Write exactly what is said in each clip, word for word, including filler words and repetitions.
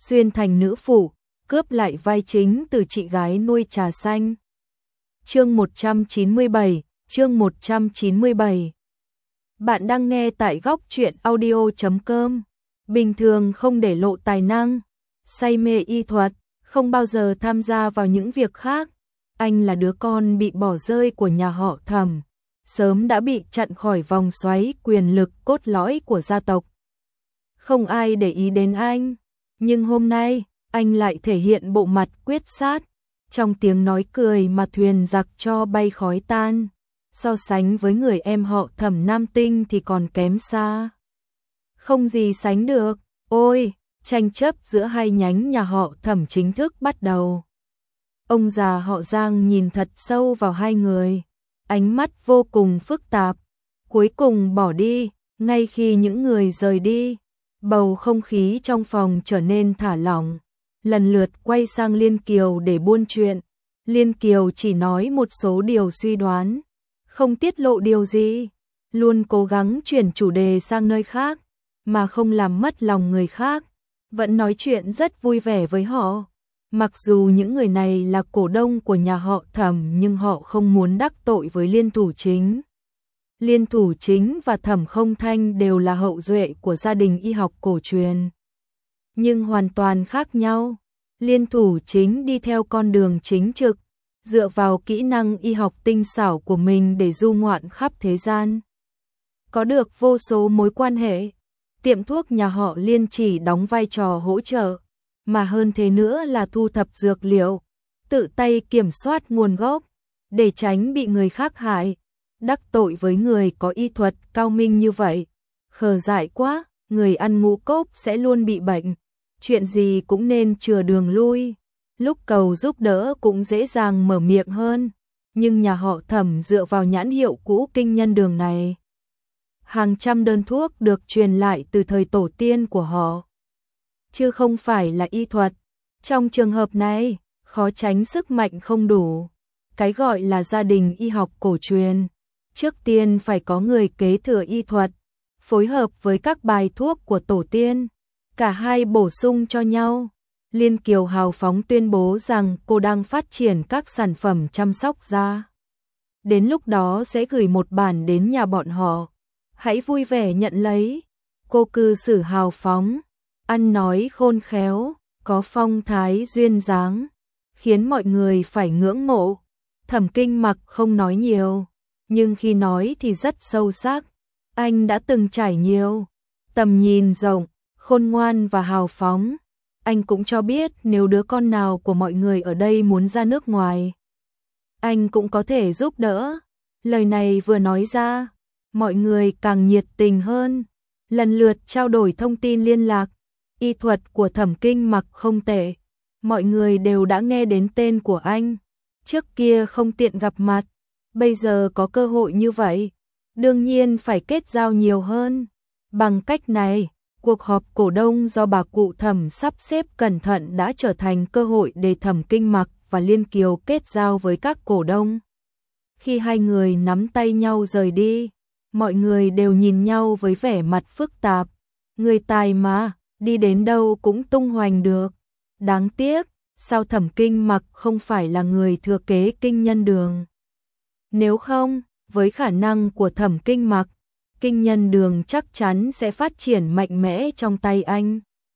xuyên thành nữ phụ, cướp lại vai chính từ chị gái nuôi trà xanh. Chương một trăm chín mươi bảy, chương một trăm chín mươi bảy. Bạn đang nghe tại góc truyện audio chấm com. Bình thường không để lộ tài năng, say mê y thuật, không bao giờ tham gia vào những việc khác. Anh là đứa con bị bỏ rơi của nhà họ Thẩm, sớm đã bị chặn khỏi vòng xoáy quyền lực cốt lõi của gia tộc. Không ai để ý đến anh, nhưng hôm nay, anh lại thể hiện bộ mặt quyết sát, trong tiếng nói cười mà thuyền giặc cho bay khói tan. So sánh với người em họ Thẩm nam tinh thì còn kém xa. Không gì sánh được, ôi, tranh chấp giữa hai nhánh nhà họ Thẩm chính thức bắt đầu. Ông già họ Giang nhìn thật sâu vào hai người, ánh mắt vô cùng phức tạp, cuối cùng bỏ đi, ngay khi những người rời đi, bầu không khí trong phòng trở nên thả lỏng, lần lượt quay sang Liên Kiều để buôn chuyện. Liên Kiều chỉ nói một số điều suy đoán, không tiết lộ điều gì, luôn cố gắng chuyển chủ đề sang nơi khác, mà không làm mất lòng người khác, vẫn nói chuyện rất vui vẻ với họ. Mặc dù những người này là cổ đông của nhà họ Thẩm nhưng họ không muốn đắc tội với Liên Thủ Chính. Liên Thủ Chính và Thẩm Không Thanh đều là hậu duệ của gia đình y học cổ truyền, nhưng hoàn toàn khác nhau. Liên Thủ Chính đi theo con đường chính trực, dựa vào kỹ năng y học tinh xảo của mình để du ngoạn khắp thế gian. Có được vô số mối quan hệ, tiệm thuốc nhà họ Liên chỉ đóng vai trò hỗ trợ, mà hơn thế nữa là thu thập dược liệu, tự tay kiểm soát nguồn gốc, để tránh bị người khác hại. Đắc tội với người có y thuật cao minh như vậy, khờ dại quá, người ăn ngũ cốc sẽ luôn bị bệnh, chuyện gì cũng nên chừa đường lui, lúc cầu giúp đỡ cũng dễ dàng mở miệng hơn, nhưng nhà họ Thẩm dựa vào nhãn hiệu cũ kinh nhân đường này. Hàng trăm đơn thuốc được truyền lại từ thời tổ tiên của họ, chứ không phải là y thuật. Trong trường hợp này, khó tránh sức mạnh không đủ. Cái gọi là gia đình y học cổ truyền, trước tiên phải có người kế thừa y thuật, phối hợp với các bài thuốc của tổ tiên, cả hai bổ sung cho nhau. Liên Kiều hào phóng tuyên bố rằng cô đang phát triển các sản phẩm chăm sóc da. Đến lúc đó sẽ gửi một bản đến nhà bọn họ. Hãy vui vẻ nhận lấy. Cô cư xử hào phóng, ăn nói khôn khéo, có phong thái duyên dáng, khiến mọi người phải ngưỡng mộ. Thẩm Kinh Mặc không nói nhiều, nhưng khi nói thì rất sâu sắc. Anh đã từng trải nhiều, tầm nhìn rộng, khôn ngoan và hào phóng. Anh cũng cho biết nếu đứa con nào của mọi người ở đây muốn ra nước ngoài, anh cũng có thể giúp đỡ. Lời này vừa nói ra, mọi người càng nhiệt tình hơn, lần lượt trao đổi thông tin liên lạc. Y thuật của Thẩm Kinh Mặc không tệ, mọi người đều đã nghe đến tên của anh. Trước kia không tiện gặp mặt, bây giờ có cơ hội như vậy, đương nhiên phải kết giao nhiều hơn. Bằng cách này, cuộc họp cổ đông do bà cụ Thẩm sắp xếp cẩn thận đã trở thành cơ hội để Thẩm Kinh Mặc và Liên Kiều kết giao với các cổ đông. Khi hai người nắm tay nhau rời đi, mọi người đều nhìn nhau với vẻ mặt phức tạp. Người tài mà, đi đến đâu cũng tung hoành được. Đáng tiếc, sao Thẩm Kinh Mặc không phải là người thừa kế kinh nhân đường? Nếu không, với khả năng của Thẩm Kinh Mặc, kinh nhân đường chắc chắn sẽ phát triển mạnh mẽ trong tay anh.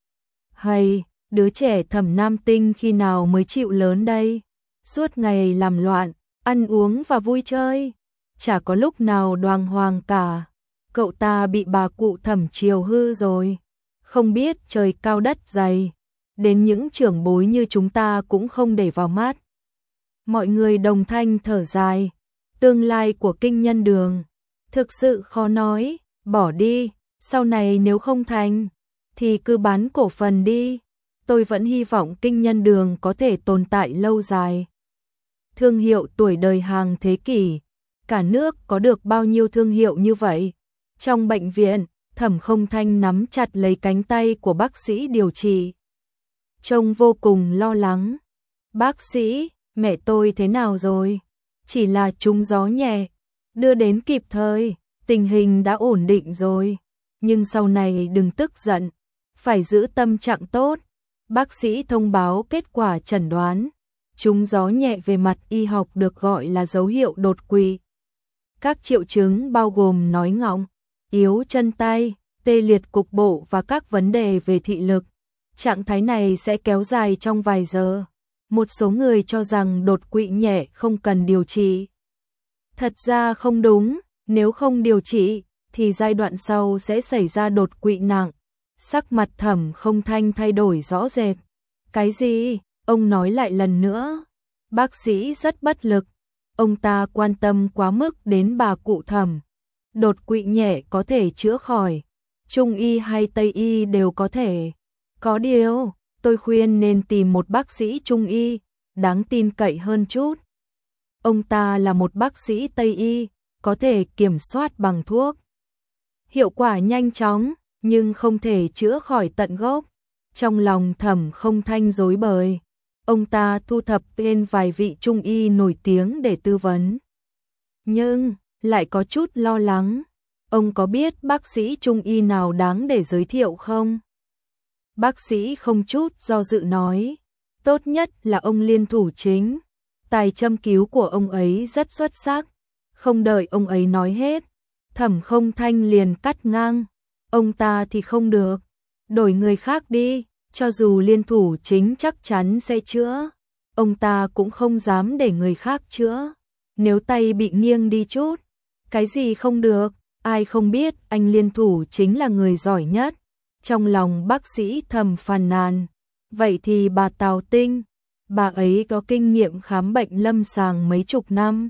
Hay, đứa trẻ Thẩm Nam Tinh khi nào mới chịu lớn đây? Suốt ngày làm loạn, ăn uống và vui chơi, chả có lúc nào đoàng hoàng cả. Cậu ta bị bà cụ Thẩm chiều hư rồi, không biết trời cao đất dày, đến những trưởng bối như chúng ta cũng không để vào mắt. Mọi người đồng thanh thở dài, tương lai của kinh nhân đường thực sự khó nói. Bỏ đi, sau này nếu không thành thì cứ bán cổ phần đi. Tôi vẫn hy vọng kinh nhân đường có thể tồn tại lâu dài. Thương hiệu tuổi đời hàng thế kỷ, cả nước có được bao nhiêu thương hiệu như vậy? Trong bệnh viện, Thẩm Không Thanh nắm chặt lấy cánh tay của bác sĩ điều trị, trông vô cùng lo lắng. Bác sĩ, mẹ tôi thế nào rồi? Chỉ là trúng gió nhẹ, đưa đến kịp thời, tình hình đã ổn định rồi. Nhưng sau này đừng tức giận, phải giữ tâm trạng tốt. Bác sĩ thông báo kết quả chẩn đoán. Trúng gió nhẹ về mặt y học được gọi là dấu hiệu đột quỵ. Các triệu chứng bao gồm nói ngọng, yếu chân tay, tê liệt cục bộ và các vấn đề về thị lực. Trạng thái này sẽ kéo dài trong vài giờ. Một số người cho rằng đột quỵ nhẹ không cần điều trị. Thật ra không đúng, nếu không điều trị thì giai đoạn sau sẽ xảy ra đột quỵ nặng. Sắc mặt Thẩm Không Thanh thay đổi rõ rệt. Cái gì? Ông nói lại lần nữa. Bác sĩ rất bất lực. Ông ta quan tâm quá mức đến bà cụ Thẩm. Đột quỵ nhẹ có thể chữa khỏi. Trung y hay Tây y đều có thể. Có điều, tôi khuyên nên tìm một bác sĩ Trung y, đáng tin cậy hơn chút. Ông ta là một bác sĩ Tây y, có thể kiểm soát bằng thuốc. Hiệu quả nhanh chóng, nhưng không thể chữa khỏi tận gốc. Trong lòng Thẩm Không Thanh rối bời. Ông ta thu thập tên vài vị trung y nổi tiếng để tư vấn. Nhưng, lại có chút lo lắng. Ông có biết bác sĩ trung y nào đáng để giới thiệu không? Bác sĩ không chút do dự nói. Tốt nhất là ông Liên Thủ Chính. Tài châm cứu của ông ấy rất xuất sắc. Không đợi ông ấy nói hết, Thẩm Không Thanh liền cắt ngang. Ông ta thì không được. Đổi người khác đi. Cho dù Liên Thủ Chính chắc chắn sẽ chữa, ông ta cũng không dám để người khác chữa. Nếu tay bị nghiêng đi chút, cái gì không được, ai không biết anh Liên Thủ Chính là người giỏi nhất. Trong lòng bác sĩ thầm phàn nàn. Vậy thì bà Tào Tinh, bà ấy có kinh nghiệm khám bệnh lâm sàng mấy chục năm.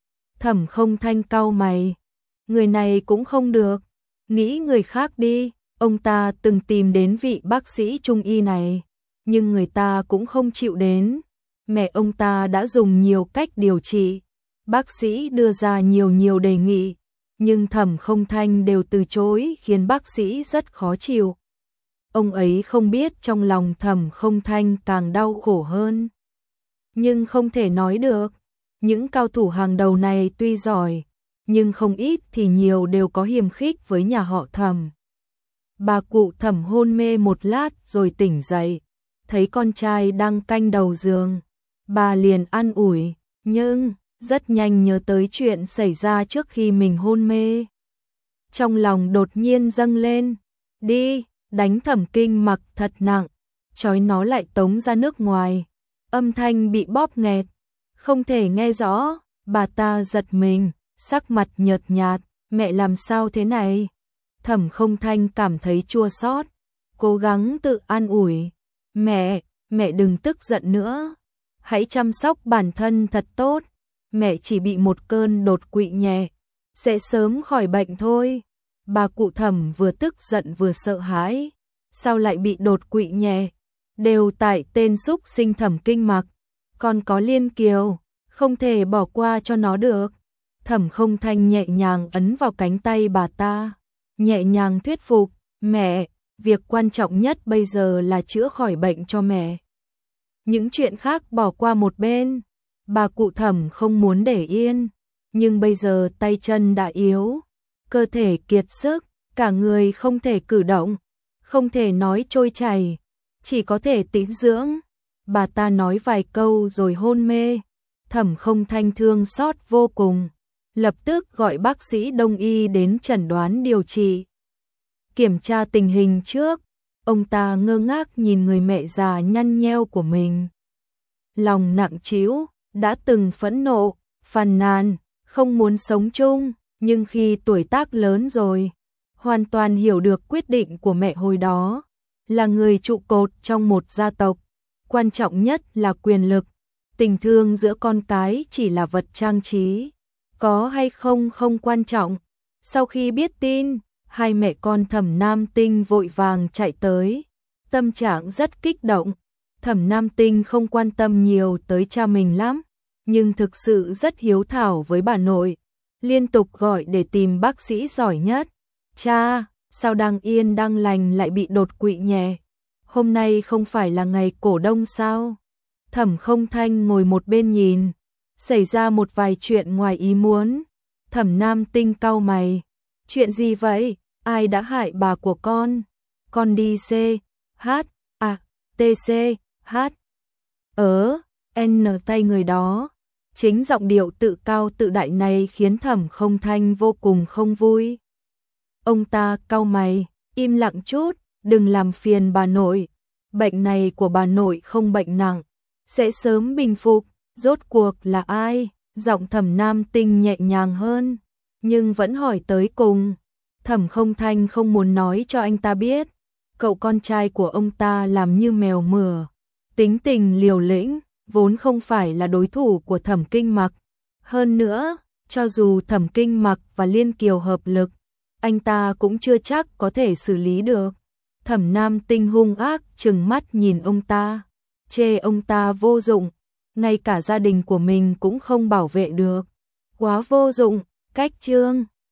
Thẩm Không Thanh cau mày. Người này cũng không được, nghĩ người khác đi. Ông ta từng tìm đến vị bác sĩ trung y này, nhưng người ta cũng không chịu đến. Mẹ ông ta đã dùng nhiều cách điều trị, bác sĩ đưa ra nhiều nhiều đề nghị, nhưng Thẩm Không Thanh đều từ chối, khiến bác sĩ rất khó chịu. Ông ấy không biết trong lòng Thẩm Không Thanh càng đau khổ hơn. Nhưng không thể nói được, những cao thủ hàng đầu này tuy giỏi, nhưng không ít thì nhiều đều có hiềm khích với nhà họ Thẩm. Bà cụ Thẩm hôn mê một lát rồi tỉnh dậy, thấy con trai đang canh đầu giường. Bà liền an ủi, nhưng rất nhanh nhớ tới chuyện xảy ra trước khi mình hôn mê. Trong lòng đột nhiên dâng lên, đi, đánh Thẩm Kinh Mặc thật nặng, trói nó lại tống ra nước ngoài. Âm thanh bị bóp nghẹt, không thể nghe rõ. Bà ta giật mình, sắc mặt nhợt nhạt, mẹ làm sao thế này? Thẩm Không Thanh cảm thấy chua xót, cố gắng tự an ủi. Mẹ, mẹ đừng tức giận nữa. Hãy chăm sóc bản thân thật tốt. Mẹ chỉ bị một cơn đột quỵ nhẹ, sẽ sớm khỏi bệnh thôi. Bà cụ Thẩm vừa tức giận vừa sợ hãi. Sao lại bị đột quỵ nhẹ? Đều tại tên xúc sinh Thẩm Kinh Mặc. Còn có Liên Kiều, không thể bỏ qua cho nó được. Thẩm Không Thanh nhẹ nhàng ấn vào cánh tay bà ta, nhẹ nhàng thuyết phục, mẹ, việc quan trọng nhất bây giờ là chữa khỏi bệnh cho mẹ. Những chuyện khác bỏ qua một bên. Bà cụ Thẩm không muốn để yên, nhưng bây giờ tay chân đã yếu, cơ thể kiệt sức, cả người không thể cử động, không thể nói trôi chảy, chỉ có thể tĩnh dưỡng. Bà ta nói vài câu rồi hôn mê. Thẩm Không Thanh thương xót vô cùng, lập tức gọi bác sĩ đông y đến chẩn đoán điều trị. Kiểm tra tình hình trước, ông ta ngơ ngác nhìn người mẹ già nhăn nheo của mình. Lòng nặng trĩu, đã từng phẫn nộ, phàn nàn, không muốn sống chung, nhưng khi tuổi tác lớn rồi, hoàn toàn hiểu được quyết định của mẹ hồi đó. Là người trụ cột trong một gia tộc, quan trọng nhất là quyền lực, tình thương giữa con cái chỉ là vật trang trí, có hay không không quan trọng. Sau khi biết tin, hai mẹ con Thẩm Nam Tinh vội vàng chạy tới, tâm trạng rất kích động. Thẩm Nam Tinh không quan tâm nhiều tới cha mình lắm, nhưng thực sự rất hiếu thảo với bà nội, liên tục gọi để tìm bác sĩ giỏi nhất. Cha, sao đang yên đang lành lại bị đột quỵ nhẹ? Hôm nay không phải là ngày cổ đông sao? Thẩm Không Thanh ngồi một bên nhìn, xảy ra một vài chuyện ngoài ý muốn. Thẩm Nam Tinh cau mày, chuyện gì vậy? Ai đã hại bà của con? Con đi C, H, à, tê xê, hát, ớ, n tay người đó. Chính giọng điệu tự cao tự đại này khiến Thẩm Không Thanh vô cùng không vui. Ông ta cau mày, im lặng chút, đừng làm phiền bà nội. Bệnh này của bà nội không bệnh nặng, sẽ sớm bình phục. Rốt cuộc là ai? Giọng Thẩm Nam Tinh nhẹ nhàng hơn, nhưng vẫn hỏi tới cùng. Thẩm Không Thanh không muốn nói cho anh ta biết, cậu con trai của ông ta làm như mèo mửa, tính tình liều lĩnh, vốn không phải là đối thủ của Thẩm Kinh Mặc. Hơn nữa, cho dù Thẩm Kinh Mặc và Liên Kiều hợp lực, anh ta cũng chưa chắc có thể xử lý được. Thẩm Nam Tinh hung ác trừng mắt nhìn ông ta, chê ông ta vô dụng, ngay cả gia đình của mình cũng không bảo vệ được. Quá vô dụng, cách chương.